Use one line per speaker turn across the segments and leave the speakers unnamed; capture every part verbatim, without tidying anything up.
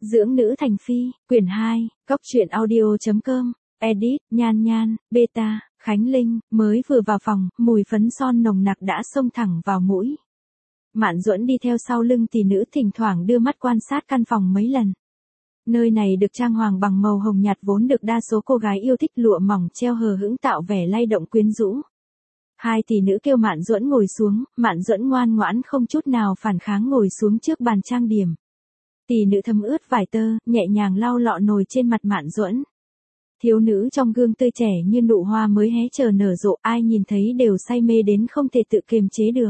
Dưỡng nữ thành phi, quyển hai, góc truyện audio.com, edit, Nhan Nhan, beta, Khánh Linh, mới vừa vào phòng, mùi phấn son nồng nặc đã xông thẳng vào mũi. Mạn Duẫn đi theo sau lưng tỷ nữ thỉnh thoảng đưa mắt quan sát căn phòng mấy lần. Nơi này được trang hoàng bằng màu hồng nhạt vốn được đa số cô gái yêu thích lụa mỏng treo hờ hững tạo vẻ lay động quyến rũ. Hai tỷ nữ kêu Mạn Duẫn ngồi xuống, Mạn Duẫn ngoan ngoãn không chút nào phản kháng ngồi xuống trước bàn trang điểm. Tỷ nữ thấm ướt vải tơ, nhẹ nhàng lau lọ nồi trên mặt Mạn Duẫn. Thiếu nữ trong gương tươi trẻ như nụ hoa mới hé chờ nở rộ, ai nhìn thấy đều say mê đến không thể tự kiềm chế được.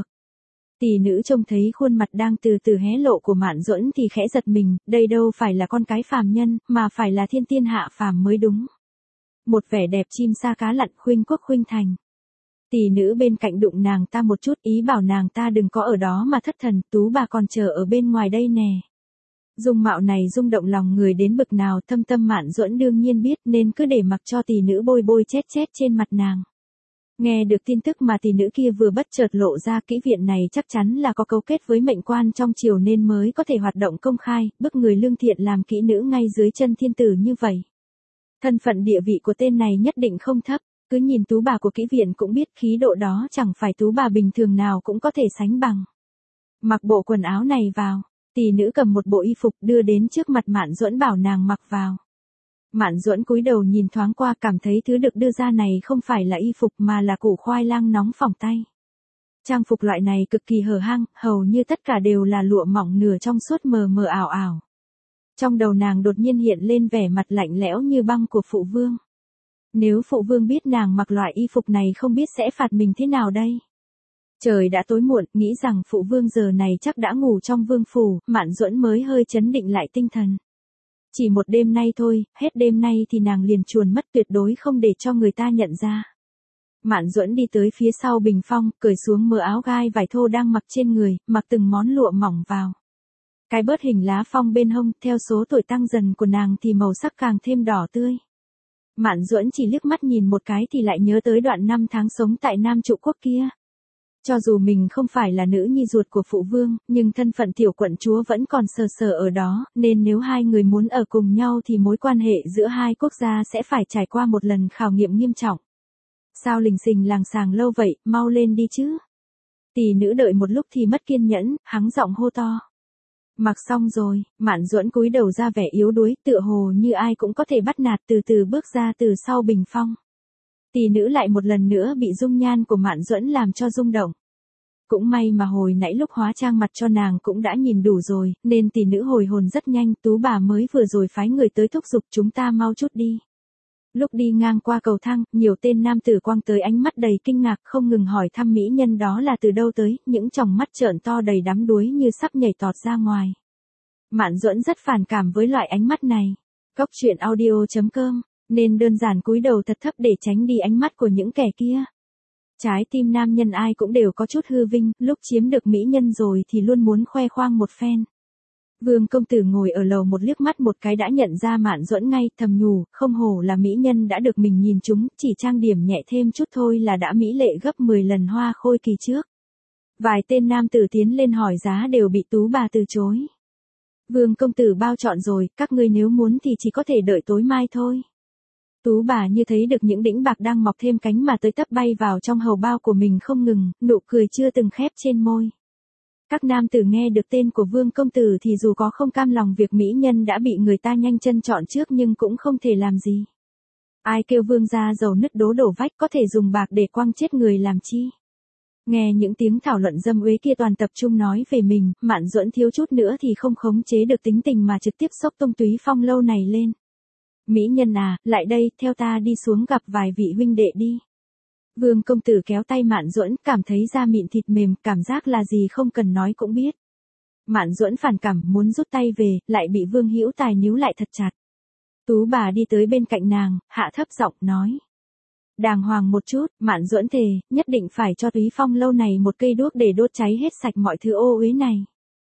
Tỷ nữ trông thấy khuôn mặt đang từ từ hé lộ của Mạn Duẫn thì khẽ giật mình, đây đâu phải là con cái phàm nhân, mà phải là thiên tiên hạ phàm mới đúng. Một vẻ đẹp chim sa cá lặn khuynh quốc khuynh thành. Tỷ nữ bên cạnh đụng nàng ta một chút, ý bảo nàng ta đừng có ở đó mà thất thần, Tú bà còn chờ ở bên ngoài đây nè. Dung mạo này rung động lòng người đến bực nào, thâm tâm Mạn Duẫn đương nhiên biết nên cứ để mặc cho tỷ nữ bôi bôi chét chét trên mặt nàng. Nghe được tin tức mà tỷ nữ kia vừa bất chợt lộ ra, kỹ viện này chắc chắn là có cấu kết với mệnh quan trong triều nên mới có thể hoạt động công khai, bức người lương thiện làm kỹ nữ ngay dưới chân thiên tử như vậy. Thân phận địa vị của tên này nhất định không thấp, cứ nhìn tú bà của kỹ viện cũng biết khí độ đó chẳng phải tú bà bình thường nào cũng có thể sánh bằng. Mặc bộ quần áo này vào, tỷ nữ cầm một bộ y phục đưa đến trước mặt Mạn Duẫn bảo nàng mặc vào. Mạn Duẫn cúi đầu nhìn thoáng qua cảm thấy thứ được đưa ra này không phải là y phục mà là củ khoai lang nóng phỏng tay. Trang phục loại này cực kỳ hở hang, hầu như tất cả đều là lụa mỏng nửa trong suốt mờ mờ ảo ảo. Trong đầu nàng đột nhiên hiện lên vẻ mặt lạnh lẽo như băng của phụ vương. Nếu phụ vương biết nàng mặc loại y phục này không biết sẽ phạt mình thế nào đây? Trời đã tối muộn, nghĩ rằng phụ vương giờ này chắc đã ngủ trong vương phủ, Mạn Duẫn mới hơi chấn định lại tinh thần. Chỉ một đêm nay thôi, hết đêm nay thì nàng liền chuồn mất tuyệt đối không để cho người ta nhận ra. Mạn Duẫn đi tới phía sau bình phong, cởi xuống mớ áo gai vải thô đang mặc trên người, mặc từng món lụa mỏng vào. Cái bớt hình lá phong bên hông, theo số tuổi tăng dần của nàng thì màu sắc càng thêm đỏ tươi. Mạn Duẫn chỉ liếc mắt nhìn một cái thì lại nhớ tới đoạn năm tháng sống tại Nam Trụ Quốc kia. Cho dù mình không phải là nữ nhi ruột của phụ vương, nhưng thân phận tiểu quận chúa vẫn còn sờ sờ ở đó, nên nếu hai người muốn ở cùng nhau thì mối quan hệ giữa hai quốc gia sẽ phải trải qua một lần khảo nghiệm nghiêm trọng. Sao lình xình làng sàng lâu vậy, mau lên đi chứ. Tỷ nữ đợi một lúc thì mất kiên nhẫn, hắng giọng hô to. Mặc xong rồi, Mạn Duẫn cúi đầu ra vẻ yếu đuối, tựa hồ như ai cũng có thể bắt nạt, từ từ bước ra từ sau bình phong. Tỷ nữ lại một lần nữa bị dung nhan của Mạn Duẫn làm cho rung động. Cũng may mà hồi nãy lúc hóa trang mặt cho nàng cũng đã nhìn đủ rồi, nên tỷ nữ hồi hồn rất nhanh, tú bà mới vừa rồi phái người tới thúc giục chúng ta mau chút đi. Lúc đi ngang qua cầu thang, nhiều tên nam tử quăng tới ánh mắt đầy kinh ngạc không ngừng hỏi thăm mỹ nhân đó là từ đâu tới, những tròng mắt trợn to đầy đắm đuối như sắp nhảy tọt ra ngoài. Mạn Duẫn rất phản cảm với loại ánh mắt này. Góc truyện audio.com, nên đơn giản cúi đầu thật thấp để tránh đi ánh mắt của những kẻ kia. Trái tim nam nhân ai cũng đều có chút hư vinh, lúc chiếm được mỹ nhân rồi thì luôn muốn khoe khoang một phen. Vương công tử ngồi ở lầu một liếc mắt một cái đã nhận ra Mạn Duẫn ngay, thầm nhủ, không hổ là mỹ nhân đã được mình nhìn trúng, chỉ trang điểm nhẹ thêm chút thôi là đã mỹ lệ gấp mười lần hoa khôi kỳ trước. Vài tên nam tử tiến lên hỏi giá đều bị tú bà từ chối. Vương công tử bao chọn rồi, các ngươi nếu muốn thì chỉ có thể đợi tối mai thôi. Tú bà như thấy được những đĩnh bạc đang mọc thêm cánh mà tới tấp bay vào trong hầu bao của mình không ngừng, nụ cười chưa từng khép trên môi. Các nam tử nghe được tên của vương công tử thì dù có không cam lòng việc mỹ nhân đã bị người ta nhanh chân chọn trước nhưng cũng không thể làm gì. Ai kêu vương gia giàu nứt đố đổ vách có thể dùng bạc để quăng chết người làm chi. Nghe những tiếng thảo luận dâm uế kia toàn tập trung nói về mình, Mạn Duẫn thiếu chút nữa thì không khống chế được tính tình mà trực tiếp xốc tông túy phong lâu này lên. Mỹ nhân à, lại đây, theo ta đi xuống gặp vài vị huynh đệ đi. Vương công tử kéo tay Mạn Duẫn, cảm thấy da mịn thịt mềm, cảm giác là gì không cần nói cũng biết. Mạn Duẫn phản cảm muốn rút tay về, lại bị Vương Hữu Tài níu lại thật chặt. Tú bà đi tới bên cạnh nàng, hạ thấp giọng nói. Đàng hoàng một chút, Mạn Duẫn thề, nhất định phải cho túy phong lâu này một cây đuốc để đốt cháy hết sạch mọi thứ ô uế này.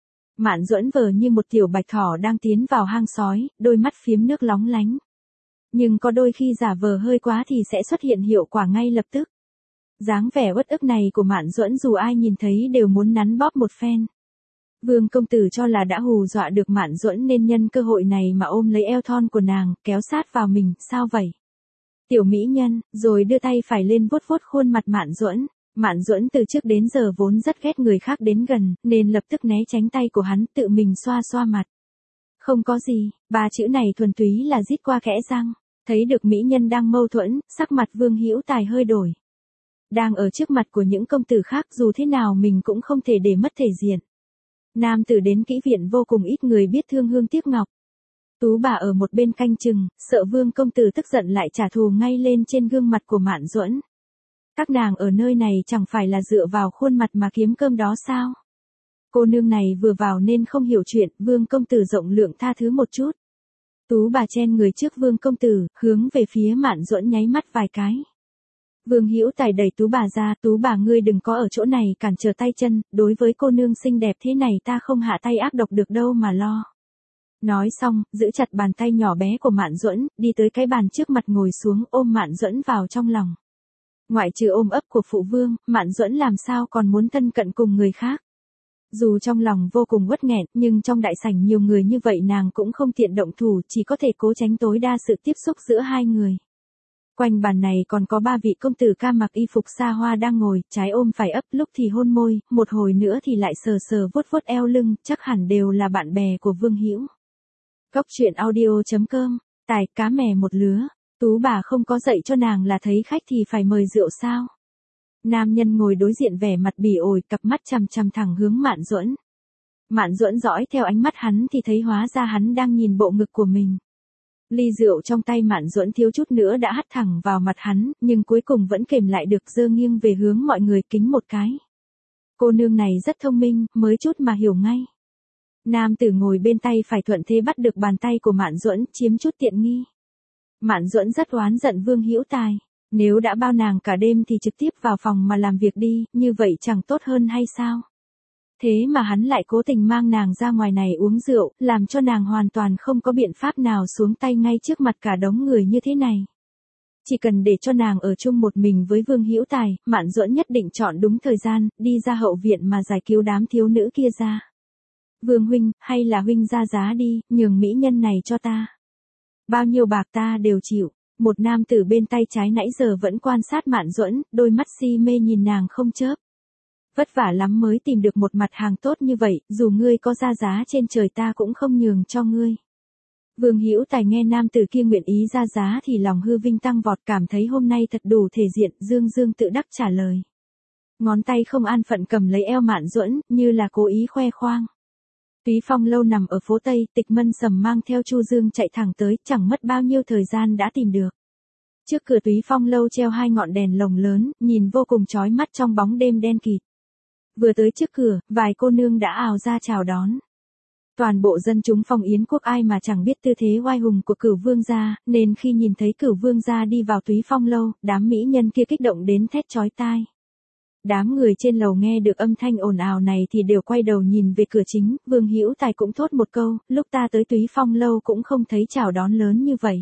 Mạn Duẫn vờ như một tiểu bạch thỏ đang tiến vào hang sói, đôi mắt phiếm nước lóng lánh. Nhưng có đôi khi giả vờ hơi quá thì sẽ xuất hiện hiệu quả ngay lập tức. Dáng vẻ uất ức này của Mạn Duẫn dù ai nhìn thấy đều muốn nắn bóp một phen. Vương công tử cho là đã hù dọa được Mạn Duẫn nên nhân cơ hội này mà ôm lấy eo thon của nàng, kéo sát vào mình, sao vậy? Tiểu mỹ nhân, rồi đưa tay phải lên vuốt vuốt khuôn mặt Mạn Duẫn. Mạn Duẫn từ trước đến giờ vốn rất ghét người khác đến gần, nên lập tức né tránh tay của hắn, tự mình xoa xoa mặt. Không có gì, ba chữ này thuần túy là rít qua kẽ răng. Thấy được mỹ nhân đang mâu thuẫn, sắc mặt Vương Hữu Tài hơi đổi. Đang ở trước mặt của những công tử khác, dù thế nào mình cũng không thể để mất thể diện. Nam tử đến kỹ viện vô cùng ít người biết thương hương tiếc ngọc. Tú bà ở một bên canh chừng, sợ Vương công tử tức giận lại trả thù ngay lên trên gương mặt của Mạn Duẫn. Các nàng ở nơi này chẳng phải là dựa vào khuôn mặt mà kiếm cơm đó sao? Cô nương này vừa vào nên không hiểu chuyện, Vương công tử rộng lượng tha thứ một chút. Tú bà chen người trước Vương công tử, hướng về phía Mạn Duẫn nháy mắt vài cái. Vương Hữu Tài đẩy Tú bà ra, Tú bà ngươi đừng có ở chỗ này cản trở tay chân, đối với cô nương xinh đẹp thế này ta không hạ tay ác độc được đâu mà lo. Nói xong, giữ chặt bàn tay nhỏ bé của Mạn Duẫn, đi tới cái bàn trước mặt ngồi xuống ôm Mạn Duẫn vào trong lòng. Ngoại trừ ôm ấp của phụ vương, Mạn Duẫn làm sao còn muốn thân cận cùng người khác. Dù trong lòng vô cùng uất nghẹn, nhưng trong đại sảnh nhiều người như vậy nàng cũng không tiện động thủ, chỉ có thể cố tránh tối đa sự tiếp xúc giữa hai người. Quanh bàn này còn có ba vị công tử ca mặc y phục xa hoa đang ngồi, trái ôm phải ấp, lúc thì hôn môi, một hồi nữa thì lại sờ sờ vuốt vuốt eo lưng, chắc hẳn đều là bạn bè của Vương Hữu. Góc truyện audio chấm com, tài cá mè một lứa, Tú bà không có dạy cho nàng là thấy khách thì phải mời rượu sao? Nam nhân ngồi đối diện vẻ mặt bỉ ổi, cặp mắt chằm chằm thẳng hướng Mạn Duẫn. Mạn Duẫn dõi theo ánh mắt hắn thì thấy hóa ra hắn đang nhìn bộ ngực của mình. Ly rượu trong tay Mạn Duẫn thiếu chút nữa đã hắt thẳng vào mặt hắn, nhưng cuối cùng vẫn kềm lại được, giơ nghiêng về hướng mọi người kính một cái. Cô nương này rất thông minh, mới chút mà hiểu ngay. Nam tử ngồi bên tay phải thuận thế bắt được bàn tay của Mạn Duẫn, chiếm chút tiện nghi. Mạn Duẫn rất oán giận Vương Hữu Tài, nếu đã bao nàng cả đêm thì trực tiếp vào phòng mà làm việc đi, như vậy chẳng tốt hơn hay sao? Thế mà hắn lại cố tình mang nàng ra ngoài này uống rượu, làm cho nàng hoàn toàn không có biện pháp nào xuống tay ngay trước mặt cả đống người như thế này. Chỉ cần để cho nàng ở chung một mình với Vương Hữu Tài, Mạn Duẫn nhất định chọn đúng thời gian, đi ra hậu viện mà giải cứu đám thiếu nữ kia ra. Vương huynh, hay là huynh ra giá đi, nhường mỹ nhân này cho ta. Bao nhiêu bạc ta đều chịu. Một nam tử bên tay trái nãy giờ vẫn quan sát Mạn Duẫn, đôi mắt si mê nhìn nàng không chớp. Vất vả lắm mới tìm được một mặt hàng tốt như vậy, dù ngươi có ra giá trên trời ta cũng không nhường cho ngươi. Vương Hữu Tài nghe nam tử kia nguyện ý ra giá thì lòng hư vinh tăng vọt, cảm thấy hôm nay thật đủ thể diện, dương dương tự đắc trả lời. Ngón tay không an phận cầm lấy eo Mạn Duẫn, như là cố ý khoe khoang. Túy Phong lâu nằm ở phố Tây, Tịch Mân Sầm mang theo Chu Dương chạy thẳng tới, chẳng mất bao nhiêu thời gian đã tìm được. Trước cửa Túy Phong lâu treo hai ngọn đèn lồng lớn, nhìn vô cùng chói mắt trong bóng đêm đen kịt. Vừa tới trước cửa, vài cô nương đã ào ra chào đón. Toàn bộ dân chúng Phong Yến quốc ai mà chẳng biết tư thế oai hùng của Cửu Vương gia, nên khi nhìn thấy Cửu Vương gia đi vào Túy Phong lâu, đám mỹ nhân kia kích động đến thét chói tai. Đám người trên lầu nghe được âm thanh ồn ào này thì đều quay đầu nhìn về cửa chính, Vương Hữu Tài cũng thốt một câu, lúc ta tới Túy Phong lâu cũng không thấy chào đón lớn như vậy.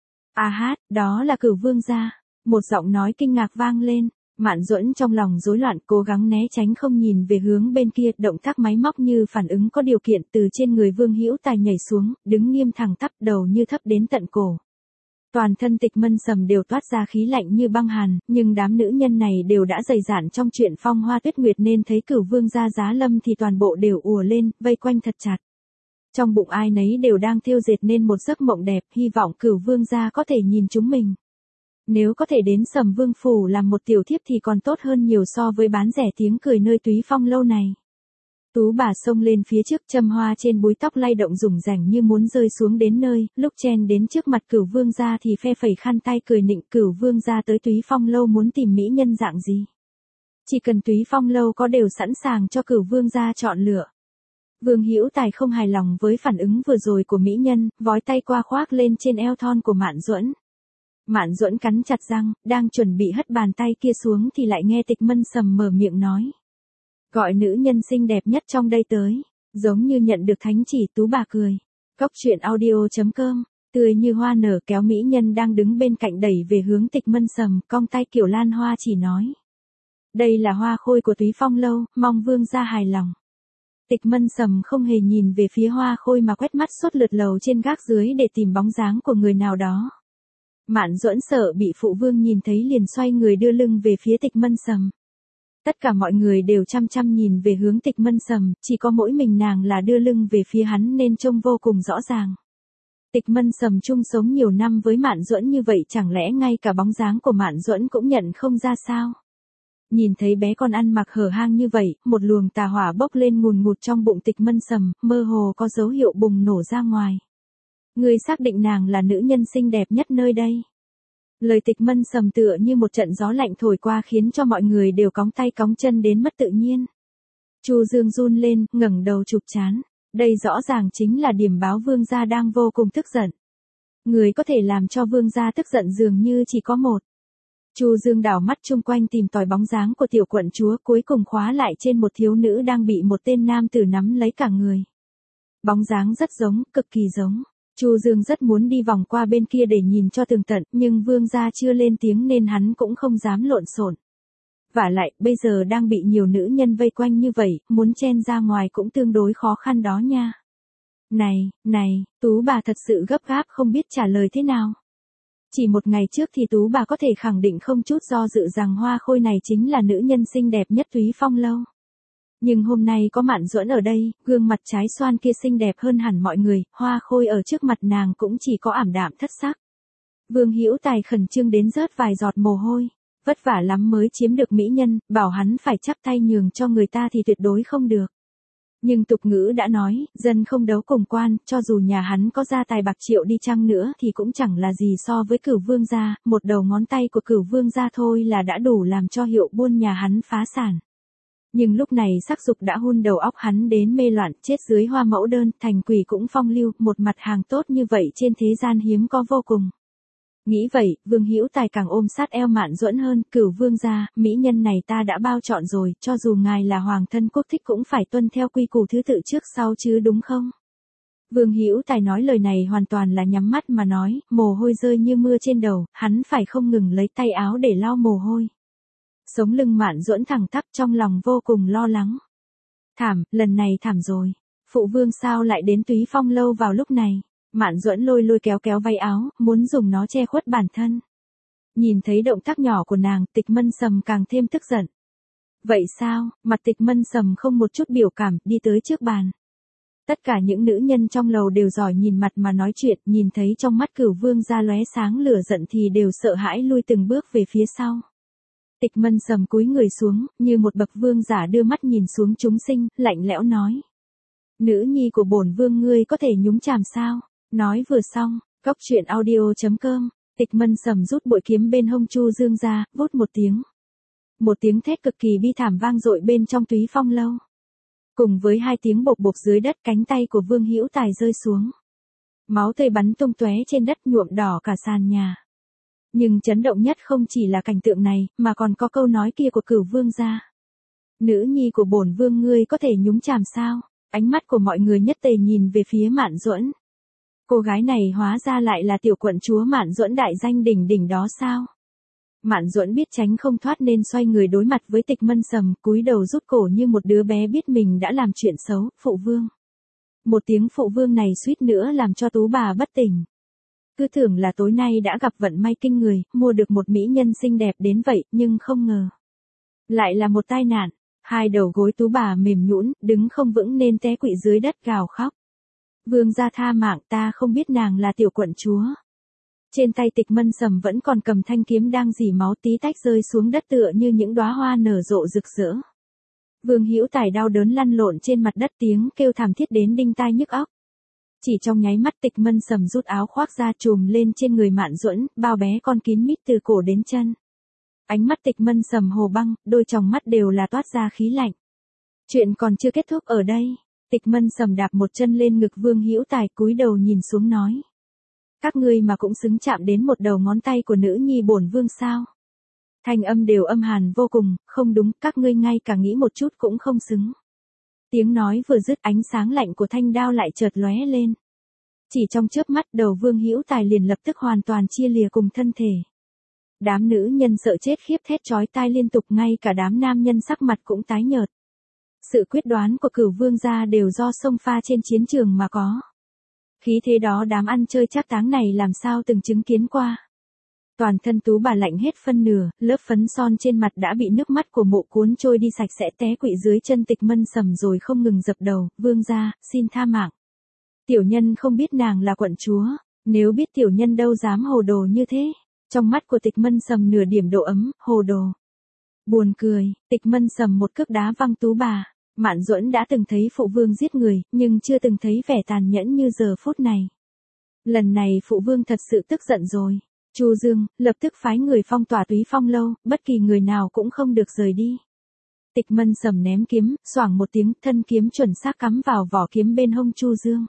À hát, đó là Cửu Vương gia, một giọng nói kinh ngạc vang lên. Mạn Duẫn trong lòng rối loạn, cố gắng né tránh không nhìn về hướng bên kia, động tác máy móc như phản ứng có điều kiện, từ trên người Vương Hữu Tài nhảy xuống, đứng nghiêm thẳng tắp, đầu như thấp đến tận cổ. Toàn thân Tịch Mân Sầm đều toát ra khí lạnh như băng hàn, nhưng đám nữ nhân này đều đã dày dạn trong chuyện phong hoa tuyết nguyệt nên thấy Cửu Vương gia giá lâm thì toàn bộ đều ùa lên, vây quanh thật chặt. Trong bụng ai nấy đều đang thêu dệt nên một giấc mộng đẹp, hy vọng Cửu Vương gia có thể nhìn chúng mình. Nếu có thể đến Sầm Vương phủ làm một tiểu thiếp thì còn tốt hơn nhiều so với bán rẻ tiếng cười nơi Túy Phong lâu này. Tú bà xông lên phía trước, châm hoa trên búi tóc lay động rủng rảnh như muốn rơi xuống đến nơi, lúc chen đến trước mặt Cửu Vương gia thì phe phẩy khăn tay cười nịnh. Cửu Vương gia tới Túy Phong lâu muốn tìm mỹ nhân dạng gì? Chỉ cần Túy Phong lâu có đều sẵn sàng cho Cửu Vương gia chọn lựa. Vương Hữu Tài không hài lòng với phản ứng vừa rồi của mỹ nhân, vói tay qua khoác lên trên eo thon của Mạn Duẫn. Mạn Duẫn cắn chặt răng, đang chuẩn bị hất bàn tay kia xuống thì lại nghe Tịch Mân Sầm mở miệng nói. Gọi nữ nhân xinh đẹp nhất trong đây tới, giống như nhận được thánh chỉ. Tú bà cười. Góc truyện audio chấm com, tươi như hoa nở kéo mỹ nhân đang đứng bên cạnh đẩy về hướng Tịch Mân Sầm, cong tay kiểu lan hoa chỉ nói. Đây là hoa khôi của Túy Phong lâu, mong vương gia hài lòng. Tịch Mân Sầm không hề nhìn về phía Hoa Khôi mà quét mắt suốt lượt lầu trên gác dưới để tìm bóng dáng của người nào đó. Mạn Duẫn sợ bị phụ vương nhìn thấy liền xoay người đưa lưng về phía Tịch Mân Sầm. Tất cả mọi người đều chăm chăm nhìn về hướng Tịch Mân Sầm, chỉ có mỗi mình nàng là đưa lưng về phía hắn nên trông vô cùng rõ ràng. Tịch Mân Sầm chung sống nhiều năm với Mạn Duẫn như vậy chẳng lẽ ngay cả bóng dáng của Mạn Duẫn cũng nhận không ra sao? Nhìn thấy bé con ăn mặc hở hang như vậy, một luồng tà hỏa bốc lên ngùn ngụt trong bụng Tịch Mân Sầm, mơ hồ có dấu hiệu bùng nổ ra ngoài. Ngươi xác định nàng là nữ nhân xinh đẹp nhất nơi đây. Lời Tịch Mân Sầm tựa như một trận gió lạnh thổi qua khiến cho mọi người đều cóng tay cóng chân đến mất tự nhiên. Chu Dương run lên, ngẩng đầu chụp trán. Đây rõ ràng chính là điểm báo vương gia đang vô cùng tức giận. Người có thể làm cho vương gia tức giận dường như chỉ có một. Chu Dương đảo mắt chung quanh tìm tòi bóng dáng của tiểu quận chúa, cuối cùng khóa lại trên một thiếu nữ đang bị một tên nam tử nắm lấy cả người. Bóng dáng rất giống, cực kỳ giống. Chu Dương rất muốn đi vòng qua bên kia để nhìn cho tường tận, nhưng vương gia chưa lên tiếng nên hắn cũng không dám lộn xộn. Vả lại, bây giờ đang bị nhiều nữ nhân vây quanh như vậy, muốn chen ra ngoài cũng tương đối khó khăn đó nha. Này, này, Tú bà thật sự gấp gáp không biết trả lời thế nào. Chỉ một ngày trước thì Tú bà có thể khẳng định không chút do dự rằng Hoa Khôi này chính là nữ nhân xinh đẹp nhất Túy Phong lâu. Nhưng hôm nay có Mạn Duẫn ở đây, gương mặt trái xoan kia xinh đẹp hơn hẳn mọi người, Hoa Khôi ở trước mặt nàng cũng chỉ có ảm đạm thất sắc. Vương Hữu Tài khẩn trương đến rớt vài giọt mồ hôi, vất vả lắm mới chiếm được mỹ nhân, bảo hắn phải chắp tay nhường cho người ta thì tuyệt đối không được. Nhưng tục ngữ đã nói, dân không đấu cùng quan, cho dù nhà hắn có gia tài bạc triệu đi chăng nữa thì cũng chẳng là gì so với Cửu Vương gia, một đầu ngón tay của Cửu Vương gia thôi là đã đủ làm cho hiệu buôn nhà hắn phá sản. Nhưng lúc này sắc dục đã hun đầu óc hắn đến mê loạn, chết dưới hoa mẫu đơn, thành quỷ cũng phong lưu, một mặt hàng tốt như vậy trên thế gian hiếm có vô cùng. Nghĩ vậy, Vương Hữu Tài càng ôm sát eo Mạn Duẫn hơn, Cửu Vương gia, mỹ nhân này ta đã bao chọn rồi, cho dù ngài là hoàng thân quốc thích cũng phải tuân theo quy củ thứ tự trước sau chứ đúng không? Vương Hữu Tài nói lời này hoàn toàn là nhắm mắt mà nói, mồ hôi rơi như mưa trên đầu, hắn phải không ngừng lấy tay áo để lau mồ hôi. Sống lưng Mạn Duẫn thẳng tắp trong lòng vô cùng lo lắng. Thảm, lần này thảm rồi. Phụ vương sao lại đến Túy Phong lâu vào lúc này? Mạn Duẫn lôi lôi kéo kéo váy áo, muốn dùng nó che khuất bản thân. Nhìn thấy động tác nhỏ của nàng, Tịch Mân Sầm càng thêm tức giận. Vậy sao? Mặt Tịch Mân Sầm không một chút biểu cảm, đi tới trước bàn. Tất cả những nữ nhân trong lầu đều giỏi nhìn mặt mà nói chuyện, nhìn thấy trong mắt Cửu Vương gia lóe sáng lửa giận thì đều sợ hãi lui từng bước về phía sau. Tịch Mân Sầm cúi người xuống, như một bậc vương giả đưa mắt nhìn xuống chúng sinh, lạnh lẽo nói. Nữ nhi của bổn vương ngươi có thể nhúng chàm sao? Nói vừa xong, góc truyện audio chấm com, Tịch Mân Sầm rút bội kiếm bên hông Chu Dương ra, vút một tiếng. Một tiếng thét cực kỳ bi thảm vang dội bên trong Túy Phong lâu. Cùng với hai tiếng bộc bộc dưới đất, cánh tay của Vương Hữu Tài rơi xuống. Máu tươi bắn tung tóe trên đất, nhuộm đỏ cả sàn nhà. Nhưng chấn động nhất không chỉ là cảnh tượng này, mà còn có câu nói kia của Cửu Vương gia. Nữ nhi của bổn vương ngươi có thể nhúng chàm sao? Ánh mắt của mọi người nhất tề nhìn về phía Mạn Duẫn. Cô gái này hóa ra lại là tiểu quận chúa Mạn Duẫn đại danh đỉnh đỉnh đó sao? Mạn Duẫn biết tránh không thoát nên xoay người đối mặt với Tịch Mân Sầm, cúi đầu rút cổ như một đứa bé biết mình đã làm chuyện xấu, phụ vương. Một tiếng phụ vương này suýt nữa làm cho Tú bà bất tỉnh. Cứ tưởng là tối nay đã gặp vận may kinh người, mua được một mỹ nhân xinh đẹp đến vậy, nhưng không ngờ. Lại là một tai nạn, hai đầu gối Tú bà mềm nhũn, đứng không vững nên té quỵ dưới đất gào khóc. Vương gia tha mạng, ta không biết nàng là tiểu quận chúa. Trên tay Tịch Mân Sầm vẫn còn cầm thanh kiếm đang rỉ máu, tí tách rơi xuống đất tựa như những đóa hoa nở rộ rực rỡ. Vương Hữu Tài đau đớn lăn lộn trên mặt đất, tiếng kêu thảm thiết đến đinh tai nhức óc. Chỉ trong nháy mắt Tịch Mân Sầm rút áo khoác ra trùm lên trên người Mạn Duẫn, bao bé con kín mít từ cổ đến chân. Ánh mắt Tịch Mân Sầm hồ băng, đôi tròng mắt đều là toát ra khí lạnh. Chuyện còn chưa kết thúc ở đây. Tịch Mân Sầm đạp một chân lên ngực Vương Hữu Tài, cúi đầu nhìn xuống nói. Các ngươi mà cũng xứng chạm đến một đầu ngón tay của nữ nhi bổn vương sao? Thanh âm đều âm hàn vô cùng, không đúng, các ngươi ngay cả nghĩ một chút cũng không xứng. Tiếng nói vừa dứt, ánh sáng lạnh của thanh đao lại chợt lóe lên. Chỉ trong chớp mắt, đầu Vương Hữu Tài liền lập tức hoàn toàn chia lìa cùng thân thể. Đám nữ nhân sợ chết khiếp thét chói tai liên tục, ngay cả đám nam nhân sắc mặt cũng tái nhợt. Sự quyết đoán của Cửu Vương gia đều do xông pha trên chiến trường mà có. Khí thế đó đám ăn chơi trác táng này làm sao từng chứng kiến qua. Toàn thân Tú bà lạnh hết phân nửa, lớp phấn son trên mặt đã bị nước mắt của mụ cuốn trôi đi sạch sẽ, té quỵ dưới chân Tịch Mân Sầm rồi không ngừng dập đầu, vương gia, xin tha mạng. Tiểu nhân không biết nàng là quận chúa, nếu biết tiểu nhân đâu dám hồ đồ như thế. Trong mắt của Tịch Mân Sầm nửa điểm độ ấm, hồ đồ. Buồn cười, Tịch Mân Sầm một cước đá văng Tú bà. Mạn Duẫn đã từng thấy phụ vương giết người, nhưng chưa từng thấy vẻ tàn nhẫn như giờ phút này. Lần này phụ vương thật sự tức giận rồi. Chu Dương, lập tức phái người phong tỏa Túy Phong lâu, bất kỳ người nào cũng không được rời đi. Tịch Mân Sầm ném kiếm, xoảng một tiếng, thân kiếm chuẩn xác cắm vào vỏ kiếm bên hông Chu Dương.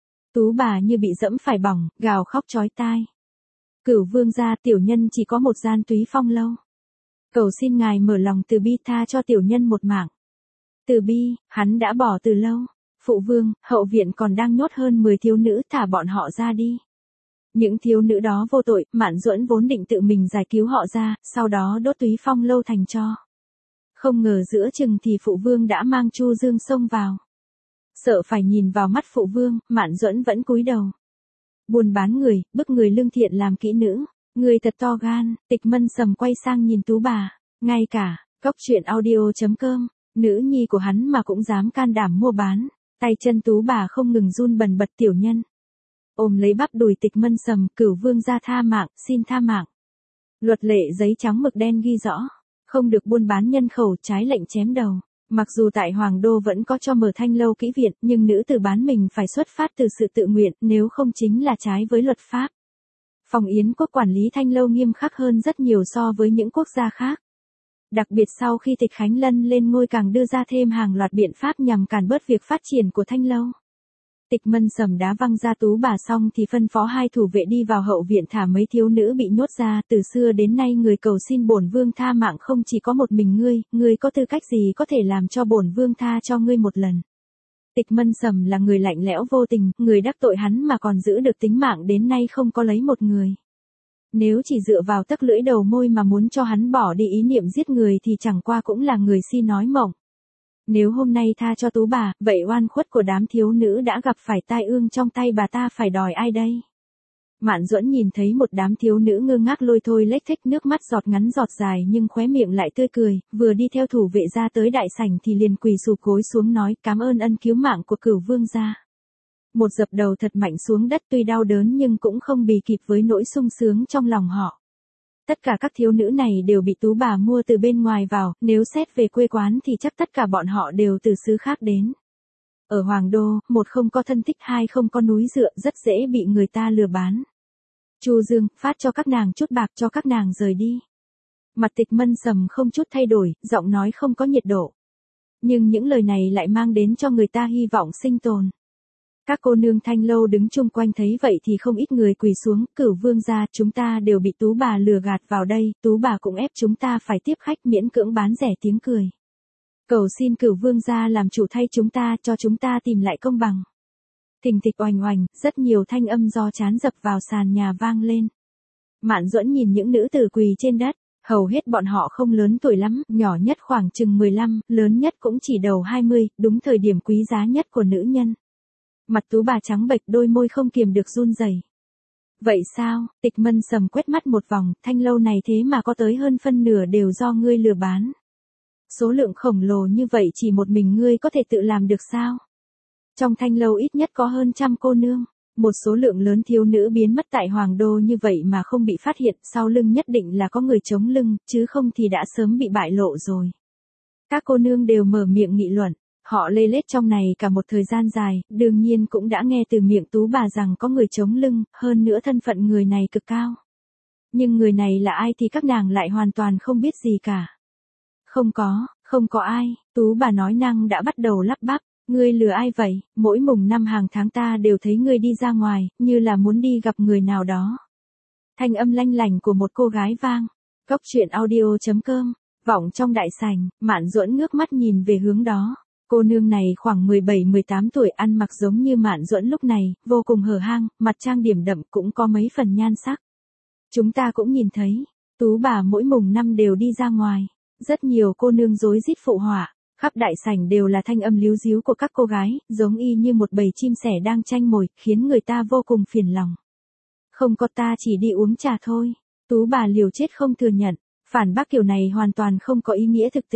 Tú bà như bị dẫm phải bỏng, gào khóc chói tai. Cửu vương gia, tiểu nhân chỉ có một gian Túy Phong lâu. Cầu xin ngài mở lòng từ bi tha cho tiểu nhân một mạng. Từ bi, hắn đã bỏ từ lâu. Phụ vương, hậu viện còn đang nhốt hơn mười thiếu nữ, thả bọn họ ra đi. Những thiếu nữ đó vô tội, Mạn Duẫn vốn định tự mình giải cứu họ ra, sau đó đốt Túy Phong lâu thành tro. Không ngờ giữa chừng thì phụ vương đã mang Chu Dương xông vào. Sợ phải nhìn vào mắt phụ vương, Mạn Duẫn vẫn cúi đầu. Buôn bán người, bức người lương thiện làm kỹ nữ, người thật to gan. Tịch Mân Sầm quay sang nhìn Tú bà, ngay cả, cóc truyện audio chấm com, nữ nhi của hắn mà cũng dám can đảm mua bán, tay chân Tú bà không ngừng run bần bật. Tiểu nhân ôm lấy bắp đùi Tịch Mân Sầm, Cửu vương gia tha mạng, xin tha mạng. Luật lệ giấy trắng mực đen ghi rõ, không được buôn bán nhân khẩu, trái lệnh chém đầu. Mặc dù tại Hoàng Đô vẫn có cho mở Thanh lâu kỹ viện, nhưng nữ tử bán mình phải xuất phát từ sự tự nguyện, nếu không chính là trái với luật pháp. Phòng Yến quốc quản lý Thanh lâu nghiêm khắc hơn rất nhiều so với những quốc gia khác. Đặc biệt sau khi Tịch Khánh Lân lên ngôi càng đưa ra thêm hàng loạt biện pháp nhằm cản bớt việc phát triển của Thanh lâu. Tịch Mân Sầm đá văng ra Tú bà xong thì phân phó hai thủ vệ đi vào hậu viện thả mấy thiếu nữ bị nhốt ra. Từ xưa đến nay người cầu xin bổn vương tha mạng không chỉ có một mình ngươi, ngươi có tư cách gì có thể làm cho bổn vương tha cho ngươi một lần. Tịch Mân Sầm là người lạnh lẽo vô tình, người đắc tội hắn mà còn giữ được tính mạng đến nay không có lấy một người. Nếu chỉ dựa vào tấc lưỡi đầu môi mà muốn cho hắn bỏ đi ý niệm giết người thì chẳng qua cũng là người si nói mộng. Nếu hôm nay tha cho Tú bà, vậy oan khuất của đám thiếu nữ đã gặp phải tai ương trong tay bà ta phải đòi ai đây? Mạn Duẫn nhìn thấy một đám thiếu nữ ngơ ngác lôi thôi lếch thếch, nước mắt giọt ngắn giọt dài nhưng khóe miệng lại tươi cười, vừa đi theo thủ vệ ra tới đại sảnh thì liền quỳ sụp gối xuống nói cảm ơn ân cứu mạng của Cửu vương gia. Một dập đầu thật mạnh xuống đất, tuy đau đớn nhưng cũng không bì kịp với nỗi sung sướng trong lòng họ. Tất cả các thiếu nữ này đều bị Tú bà mua từ bên ngoài vào, nếu xét về quê quán thì chắc tất cả bọn họ đều từ xứ khác đến. Ở Hoàng Đô, một không có thân thích, hai không có núi dựa, rất dễ bị người ta lừa bán. Chu Dương, phát cho các nàng chút bạc cho các nàng rời đi. Mặt Tịch Mân Sầm không chút thay đổi, giọng nói không có nhiệt độ. Nhưng những lời này lại mang đến cho người ta hy vọng sinh tồn. Các cô nương Thanh lâu đứng chung quanh thấy vậy thì không ít người quỳ xuống, Cửu vương gia, chúng ta đều bị Tú bà lừa gạt vào đây, Tú bà cũng ép chúng ta phải tiếp khách, miễn cưỡng bán rẻ tiếng cười. Cầu xin Cửu vương gia làm chủ thay chúng ta, cho chúng ta tìm lại công bằng. Thình thịch oành oành, rất nhiều thanh âm do chán dập vào sàn nhà vang lên. Mạn Duẫn nhìn những nữ tử quỳ trên đất, hầu hết bọn họ không lớn tuổi lắm, nhỏ nhất khoảng chừng mười lăm, lớn nhất cũng chỉ đầu hai mươi, đúng thời điểm quý giá nhất của nữ nhân. Mặt Tú bà trắng bệch, đôi môi không kiềm được run rẩy. Vậy sao? Tịch Mân Sầm quét mắt một vòng, Thanh lâu này thế mà có tới hơn phân nửa đều do ngươi lừa bán. Số lượng khổng lồ như vậy chỉ một mình ngươi có thể tự làm được sao? Trong Thanh lâu ít nhất có hơn trăm cô nương, một số lượng lớn thiếu nữ biến mất tại Hoàng Đô như vậy mà không bị phát hiện, sau lưng nhất định là có người chống lưng, chứ không thì đã sớm bị bại lộ rồi. Các cô nương đều mở miệng nghị luận. Họ lê lết trong này cả một thời gian dài, đương nhiên cũng đã nghe từ miệng Tú bà rằng có người chống lưng, hơn nữa thân phận người này cực cao. Nhưng người này là ai thì các nàng lại hoàn toàn không biết gì cả. Không có, không có ai, Tú bà nói năng đã bắt đầu lắp bắp, ngươi lừa ai vậy, mỗi mùng năm hàng tháng ta đều thấy ngươi đi ra ngoài, như là muốn đi gặp người nào đó. Thanh âm lanh lành của một cô gái vang, cóc truyện audio chấm com, vọng trong đại sảnh, Mạn Duẫn ngước mắt nhìn về hướng đó. Cô nương này khoảng mười bảy mười tám tuổi, ăn mặc giống như Mạn Duẫn lúc này, vô cùng hở hang, mặt trang điểm đậm, cũng có mấy phần nhan sắc. Chúng ta cũng nhìn thấy, Tú bà mỗi mùng năm đều đi ra ngoài, rất nhiều cô nương rối rít phụ họa, Khắp đại sảnh đều là thanh âm líu ríu của các cô gái, giống y như một bầy chim sẻ đang tranh mồi, khiến người ta vô cùng phiền lòng. Không có, ta chỉ đi uống trà thôi. Tú bà liều chết không thừa nhận, phản bác kiểu này hoàn toàn không có ý nghĩa thực tế.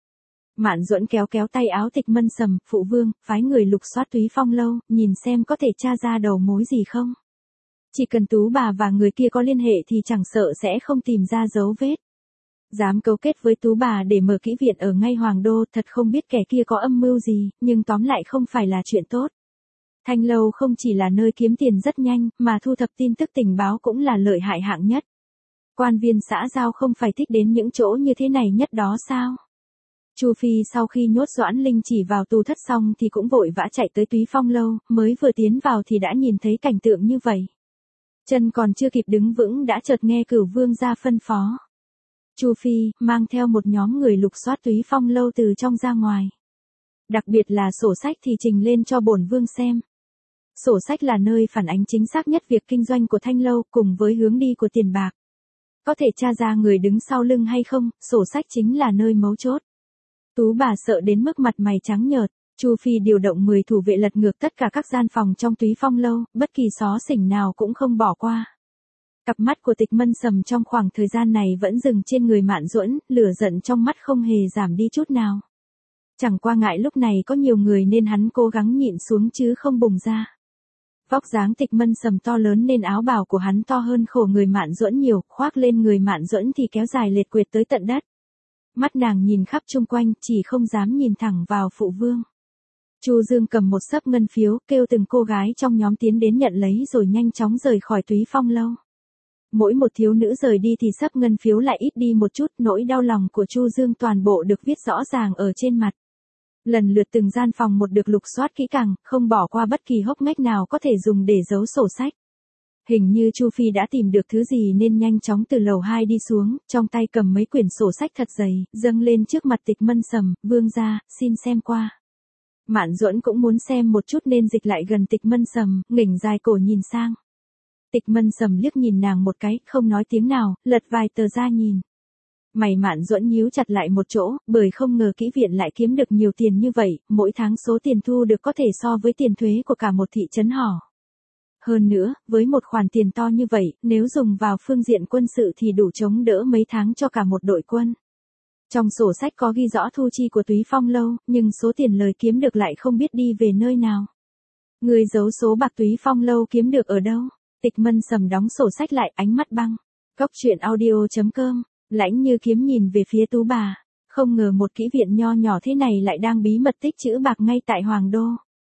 Mạn Duẫn kéo kéo tay áo Tịch Mân Sầm, phụ vương, phái người lục soát Túy Phong lâu, nhìn xem có thể tra ra đầu mối gì không. Chỉ cần Tú bà và người kia có liên hệ thì chẳng sợ sẽ không tìm ra dấu vết. Dám cấu kết với Tú bà để mở kỹ viện ở ngay Hoàng Đô, thật không biết kẻ kia có âm mưu gì, nhưng tóm lại không phải là chuyện tốt. Thanh lâu không chỉ là nơi kiếm tiền rất nhanh, mà thu thập tin tức tình báo cũng là lợi hại hạng nhất. Quan viên xã giao không phải thích đến những chỗ như thế này nhất đó sao? Chu Phi sau khi nhốt Doãn Linh chỉ vào tù thất xong thì cũng vội vã chạy tới Túy Phong lâu, mới vừa tiến vào thì đã nhìn thấy cảnh tượng như vậy. Chân còn chưa kịp đứng vững đã chợt nghe Cửu Vương ra phân phó. Chu Phi mang theo một nhóm người lục soát Túy Phong lâu từ trong ra ngoài. Đặc biệt là sổ sách thì trình lên cho bổn vương xem. Sổ sách là nơi phản ánh chính xác nhất việc kinh doanh của Thanh lâu cùng với hướng đi của tiền bạc. Có thể tra ra người đứng sau lưng hay không, sổ sách chính là nơi mấu chốt. Tú bà sợ đến mức mặt mày trắng nhợt, Chu Phi điều động mười thủ vệ lật ngược tất cả các gian phòng trong Túy Phong lâu, bất kỳ xó xỉnh nào cũng không bỏ qua. Cặp mắt của Tịch Mân Sầm trong khoảng thời gian này vẫn dừng trên người Mạn Duẫn, lửa giận trong mắt không hề giảm đi chút nào. Chẳng qua ngại lúc này có nhiều người nên hắn cố gắng nhịn xuống chứ không bùng ra. Vóc dáng Tịch Mân Sầm to lớn nên áo bào của hắn to hơn khổ người Mạn Duẫn nhiều, khoác lên người Mạn Duẫn thì kéo dài lệch quệt tới tận đất. Mắt nàng nhìn khắp chung quanh, chỉ không dám nhìn thẳng vào phụ vương. Chu Dương cầm một xấp ngân phiếu, kêu từng cô gái trong nhóm tiến đến nhận lấy rồi nhanh chóng rời khỏi Túy Phong lâu. Mỗi một thiếu nữ rời đi thì xấp ngân phiếu lại ít đi một chút, nỗi đau lòng của Chu Dương toàn bộ được viết rõ ràng ở trên mặt. Lần lượt từng gian phòng một được lục soát kỹ càng, không bỏ qua bất kỳ hốc ngách nào có thể dùng để giấu sổ sách. Hình như Chu Phi đã tìm được thứ gì nên nhanh chóng từ lầu hai đi xuống, trong tay cầm mấy quyển sổ sách thật dày, dâng lên trước mặt Tịch Mân Sầm, vương gia, xin xem qua. Mạn Duẫn cũng muốn xem một chút nên dịch lại gần Tịch Mân Sầm, nghỉnh dài cổ nhìn sang. Tịch Mân Sầm liếc nhìn nàng một cái, không nói tiếng nào, lật vài tờ ra nhìn. Mày Mạn Duẫn nhíu chặt lại một chỗ, bởi không ngờ kỹ viện lại kiếm được nhiều tiền như vậy, mỗi tháng số tiền thu được có thể so với tiền thuế của cả một thị trấn hỏ. Hơn nữa, với một khoản tiền to như vậy, nếu dùng vào phương diện quân sự thì đủ chống đỡ mấy tháng cho cả một đội quân. Trong sổ sách có ghi rõ thu chi của Túy Phong lâu, nhưng số tiền lời kiếm được lại không biết đi về nơi nào. Người giấu số bạc Túy Phong lâu kiếm được ở đâu? Tịch Mân Sầm đóng sổ sách lại, ánh mắt băng. Cốc truyện audio chấm com, lãnh như kiếm nhìn về phía Tú bà. Không ngờ một kỹ viện nho nhỏ thế này lại đang bí mật tích trữ bạc ngay tại Hoàng Đô.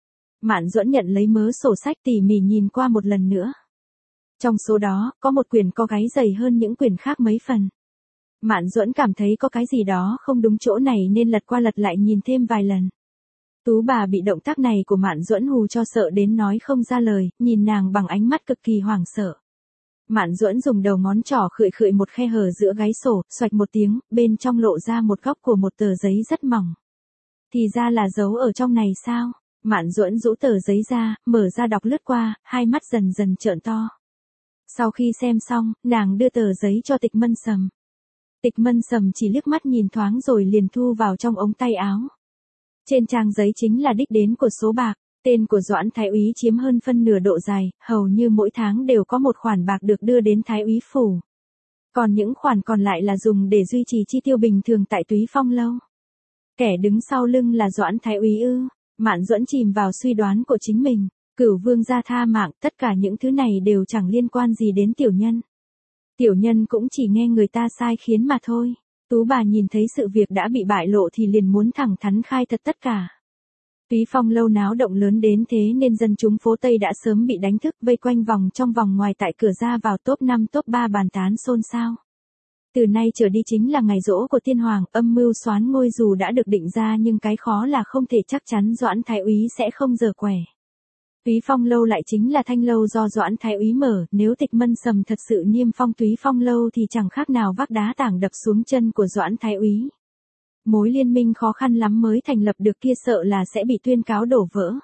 Mạn Duẫn nhận lấy mớ sổ sách tỉ mỉ nhìn qua một lần nữa. Trong số đó, có một quyển có gáy dày hơn những quyển khác mấy phần. Mạn Duẫn cảm thấy có cái gì đó không đúng chỗ này nên lật qua lật lại nhìn thêm vài lần. Tú bà bị động tác này của Mạn Duẫn hù cho sợ đến nói không ra lời, nhìn nàng bằng ánh mắt cực kỳ hoảng sợ. Mạn Duẫn dùng đầu ngón trỏ khựi khựi một khe hở giữa gáy sổ, xoạch một tiếng, bên trong lộ ra một góc của một tờ giấy rất mỏng. Thì ra là dấu ở trong này sao? Mạn Duẫn rũ tờ giấy ra, mở ra đọc lướt qua, hai mắt dần dần trợn to. Sau khi xem xong, nàng đưa tờ giấy cho Tịch Mân Sầm. Tịch Mân Sầm chỉ liếc mắt nhìn thoáng rồi liền thu vào trong ống tay áo. Trên trang giấy chính là đích đến của số bạc, tên của Doãn Thái úy chiếm hơn phân nửa độ dài, hầu như mỗi tháng đều có một khoản bạc được đưa đến Thái úy phủ. Còn những khoản còn lại là dùng để duy trì chi tiêu bình thường tại Túy Phong lâu. Kẻ đứng sau lưng là Doãn Thái úy ư? Mạn Duẫn chìm vào suy đoán của chính mình. Cửu Vương gia tha mạng, tất cả những thứ này đều chẳng liên quan gì đến tiểu nhân. Tiểu nhân cũng chỉ nghe người ta sai khiến mà thôi. Tú bà nhìn thấy sự việc đã bị bại lộ thì liền muốn thẳng thắn khai thật tất cả. Túy Phong lâu náo động lớn đến thế nên dân chúng phố Tây đã sớm bị đánh thức, vây quanh vòng trong vòng ngoài tại cửa ra vào top năm top ba bàn tán xôn xao. Từ nay trở đi chính là ngày giỗ của tiên hoàng, âm mưu soán ngôi dù đã được định ra nhưng cái khó là không thể chắc chắn Doãn Thái úy sẽ không giở quẻ. Túy Phong lâu lại chính là Thanh lâu do Doãn Thái úy mở, nếu Tịch Mân Sầm thật sự niêm phong Túy Phong lâu thì chẳng khác nào vác đá tảng đập xuống chân của Doãn Thái úy. Mối liên minh khó khăn lắm mới thành lập được kia sợ là sẽ bị tuyên cáo đổ vỡ.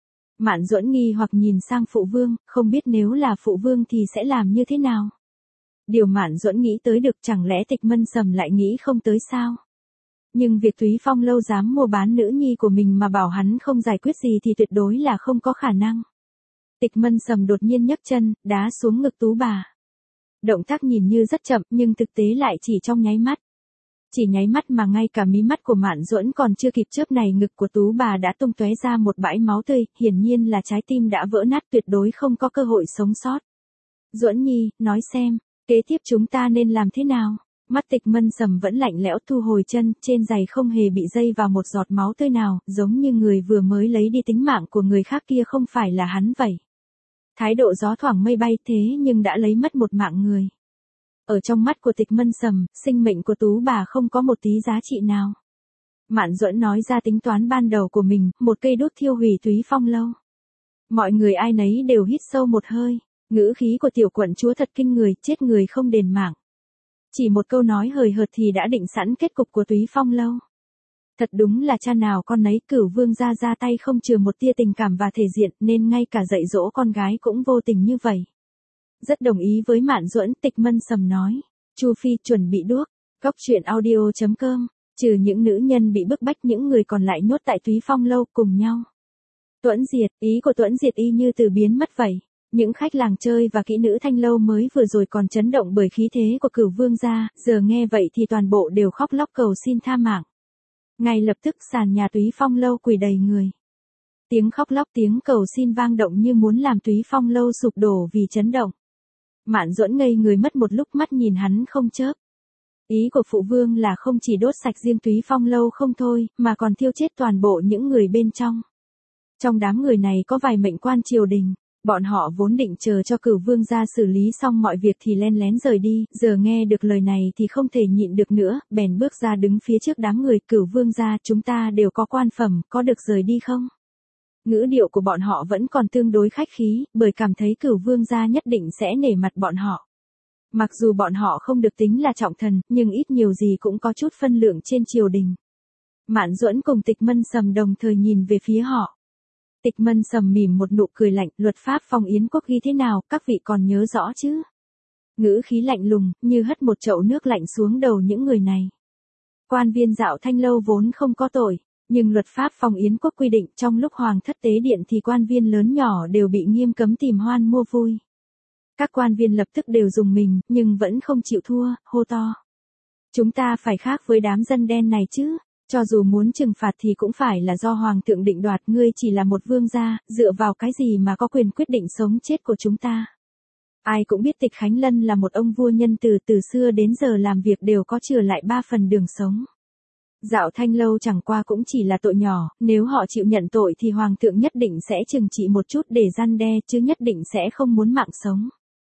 Mạn Duẫn nghi hoặc nhìn sang phụ vương, không biết nếu là phụ vương thì sẽ làm như thế nào. Điều Mạn Duẫn nghĩ tới được chẳng lẽ Tịch Mân Sầm lại nghĩ không tới sao? Nhưng việc Túy Phong lâu dám mua bán nữ nhi của mình mà bảo hắn không giải quyết gì thì tuyệt đối là không có khả năng. Tịch Mân Sầm đột nhiên nhấc chân, đá xuống ngực Tú bà. Động tác nhìn như rất chậm nhưng thực tế lại chỉ trong nháy mắt. Chỉ nháy mắt mà ngay cả mí mắt của Mạn Duẫn còn chưa kịp chớp này ngực của Tú bà đã tung tóe ra một bãi máu tươi, hiển nhiên là trái tim đã vỡ nát tuyệt đối không có cơ hội sống sót. Duẫn Nhi, nói xem, kế tiếp chúng ta nên làm thế nào? Mắt Tịch Mân Sầm vẫn lạnh lẽo thu hồi chân, trên giày không hề bị dây vào một giọt máu tươi nào, giống như người vừa mới lấy đi tính mạng của người khác kia không phải là hắn vậy. Thái độ gió thoảng mây bay thế nhưng đã lấy mất một mạng người. Ở trong mắt của Tịch Mân Sầm, sinh mệnh của Tú bà không có một tí giá trị nào. Mạn Duẫn nói ra tính toán ban đầu của mình, một cây đốt thiêu hủy Túy Phong lâu. Mọi người ai nấy đều hít sâu một hơi, ngữ khí của tiểu quận chúa thật kinh người, chết người không đền mạng. Chỉ một câu nói hời hợt thì đã định sẵn kết cục của Túy Phong lâu. Thật đúng là cha nào con nấy, Cửu Vương gia ra tay không chừa một tia tình cảm và thể diện nên ngay cả dạy dỗ con gái cũng vô tình như vậy. Rất đồng ý với Mạn Duẫn, Tịch Mân Sầm nói. Chu Phi chuẩn bị đuốc. Góc truyện audio chấm com. Trừ những nữ nhân bị bức bách, những người còn lại nhốt tại Túy Phong lâu cùng nhau. Tuẫn Diệt, ý của Tuẫn Diệt y như từ biến mất vậy. Những khách làng chơi và kỹ nữ thanh lâu mới vừa rồi còn chấn động bởi khí thế của Cửu Vương gia, giờ nghe vậy thì toàn bộ đều khóc lóc cầu xin tha mạng. Ngay lập tức sàn nhà Túy Phong lâu quỳ đầy người. Tiếng khóc lóc tiếng cầu xin vang động như muốn làm Túy Phong lâu sụp đổ vì chấn động. Mạn Duẫn ngây người mất một lúc, mắt nhìn hắn không chớp. Ý của phụ vương là không chỉ đốt sạch riêng Túy Phong lâu không thôi, mà còn thiêu chết toàn bộ những người bên trong. Trong đám người này có vài mệnh quan triều đình, bọn họ vốn định chờ cho Cửu Vương gia xử lý xong mọi việc thì len lén rời đi, giờ nghe được lời này thì không thể nhịn được nữa, bèn bước ra đứng phía trước đám người. Cửu Vương gia, chúng ta đều có quan phẩm, có được rời đi không? Ngữ điệu của bọn họ vẫn còn tương đối khách khí, bởi cảm thấy Cửu Vương gia nhất định sẽ nể mặt bọn họ. Mặc dù bọn họ không được tính là trọng thần, nhưng ít nhiều gì cũng có chút phân lượng trên triều đình. Mạn Duẫn cùng Tịch Mân Sầm đồng thời nhìn về phía họ. Tịch Mân Sầm mỉm một nụ cười lạnh, luật pháp Phong Yến quốc ghi thế nào, các vị còn nhớ rõ chứ? Ngữ khí lạnh lùng, như hất một chậu nước lạnh xuống đầu những người này. Quan viên Dạo Thanh lâu vốn không có tội, nhưng luật pháp Phong Yến quốc quy định trong lúc hoàng thất tế điện thì quan viên lớn nhỏ đều bị nghiêm cấm tìm hoan mua vui. Các quan viên lập tức đều rùng mình, nhưng vẫn không chịu thua, hô to. Chúng ta phải khác với đám dân đen này chứ, cho dù muốn trừng phạt thì cũng phải là do hoàng thượng định đoạt, ngươi chỉ là một vương gia, dựa vào cái gì mà có quyền quyết định sống chết của chúng ta. Ai cũng biết Tịch Khánh Lân là một ông vua nhân từ, từ xưa đến giờ làm việc đều có chừa lại ba phần đường sống. Dạo Thanh lâu chẳng qua cũng chỉ là tội nhỏ, nếu họ chịu nhận tội thì hoàng thượng nhất định sẽ trừng trị một chút để răn đe, chứ nhất định sẽ không muốn mạng sống.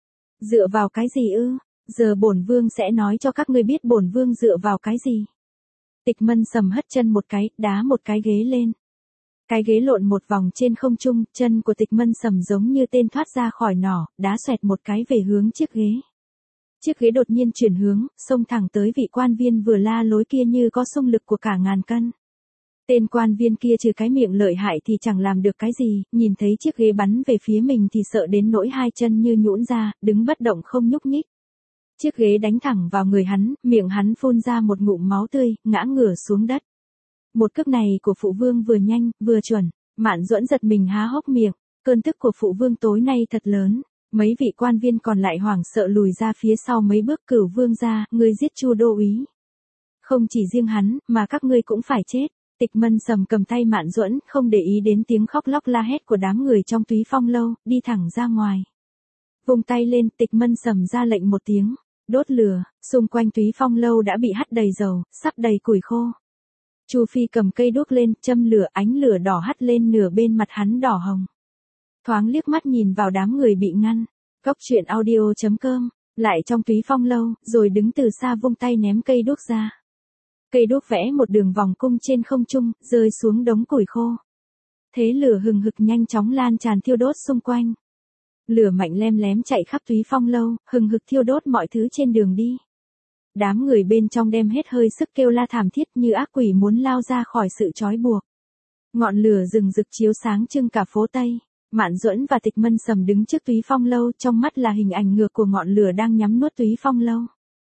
Dựa vào cái gì ư? Giờ bổn vương sẽ nói cho các ngươi biết bổn vương dựa vào cái gì. Tịch Mân Sầm hất chân một cái, đá một cái ghế lên. Cái ghế lộn một vòng trên không trung, chân của Tịch Mân Sầm giống như tên thoát ra khỏi nỏ, đá xoẹt một cái về hướng chiếc ghế. Chiếc ghế đột nhiên chuyển hướng, xông thẳng tới vị quan viên vừa la lối kia như có xung lực của cả ngàn cân. Tên quan viên kia trừ cái miệng lợi hại thì chẳng làm được cái gì, nhìn thấy chiếc ghế bắn về phía mình thì sợ đến nỗi hai chân như nhũn ra, đứng bất động không nhúc nhích. Chiếc ghế đánh thẳng vào người hắn, miệng hắn phun ra một ngụm máu tươi, ngã ngửa xuống đất. Một cước này của phụ vương vừa nhanh, vừa chuẩn, Mạn Duẫn giật mình há hốc miệng, cơn tức của phụ vương tối nay thật lớn. Mấy vị quan viên còn lại hoảng sợ lùi ra phía sau mấy bước. Cửu Vương gia, ngươi giết Chu đô úy. Không chỉ riêng hắn, mà các ngươi cũng phải chết. Tịch Mân Sầm cầm tay Mạn Duẫn, không để ý đến tiếng khóc lóc la hét của đám người trong Túy Phong lâu, đi thẳng ra ngoài. Vung tay lên, Tịch Mân Sầm ra lệnh một tiếng, đốt lửa, xung quanh Túy Phong lâu đã bị hắt đầy dầu, sắp đầy củi khô. Chu Phi cầm cây đuốc lên, châm lửa, ánh lửa đỏ hắt lên nửa bên mặt hắn đỏ hồng. Thoáng liếc mắt nhìn vào đám người bị ngăn. Góc truyện audio chấm com, lại trong Túy Phong lâu, rồi đứng từ xa vung tay ném cây đuốc ra. Cây đuốc vẽ một đường vòng cung trên không trung, rơi xuống đống củi khô. Thế lửa hừng hực nhanh chóng lan tràn thiêu đốt xung quanh. Lửa mạnh lem lém chạy khắp Túy Phong lâu, hừng hực thiêu đốt mọi thứ trên đường đi. Đám người bên trong đem hết hơi sức kêu la thảm thiết như ác quỷ muốn lao ra khỏi sự trói buộc. Ngọn lửa rừng rực chiếu sáng trưng cả phố Tây. Mạn Duẫn và Tịch Mân Sầm đứng trước Túy Phong lâu, trong mắt là hình ảnh ngược của ngọn lửa đang nhắm nuốt Túy Phong lâu.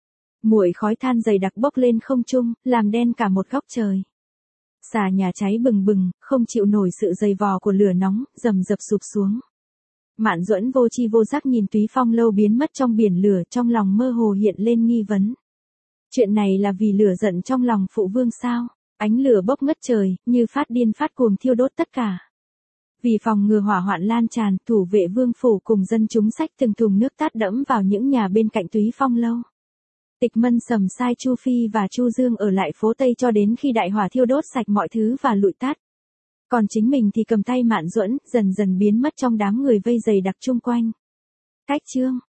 Muội khói than dày đặc bốc lên không trung, làm đen cả một góc trời. Xà nhà cháy bừng bừng, không chịu nổi sự dày vò của lửa nóng, rầm rập sụp xuống. Mạn Duẫn vô tri vô giác nhìn Túy Phong lâu biến mất trong biển lửa, trong lòng mơ hồ hiện lên nghi vấn. Chuyện này là vì lửa giận trong lòng phụ vương sao? Ánh lửa bốc ngất trời, như phát điên phát cuồng thiêu đốt tất cả. Vì phòng ngừa hỏa hoạn lan tràn, thủ vệ vương phủ cùng dân chúng xách từng thùng nước tát đẫm vào những nhà bên cạnh Túy Phong lâu. Tịch Mân sầm sai Chu Phi và Chu Dương ở lại phố Tây cho đến khi đại hỏa thiêu đốt sạch mọi thứ và lụi tắt. Còn chính mình thì cầm tay Mạn Duẫn, dần dần biến mất trong đám người vây dày đặc chung quanh. Cách chương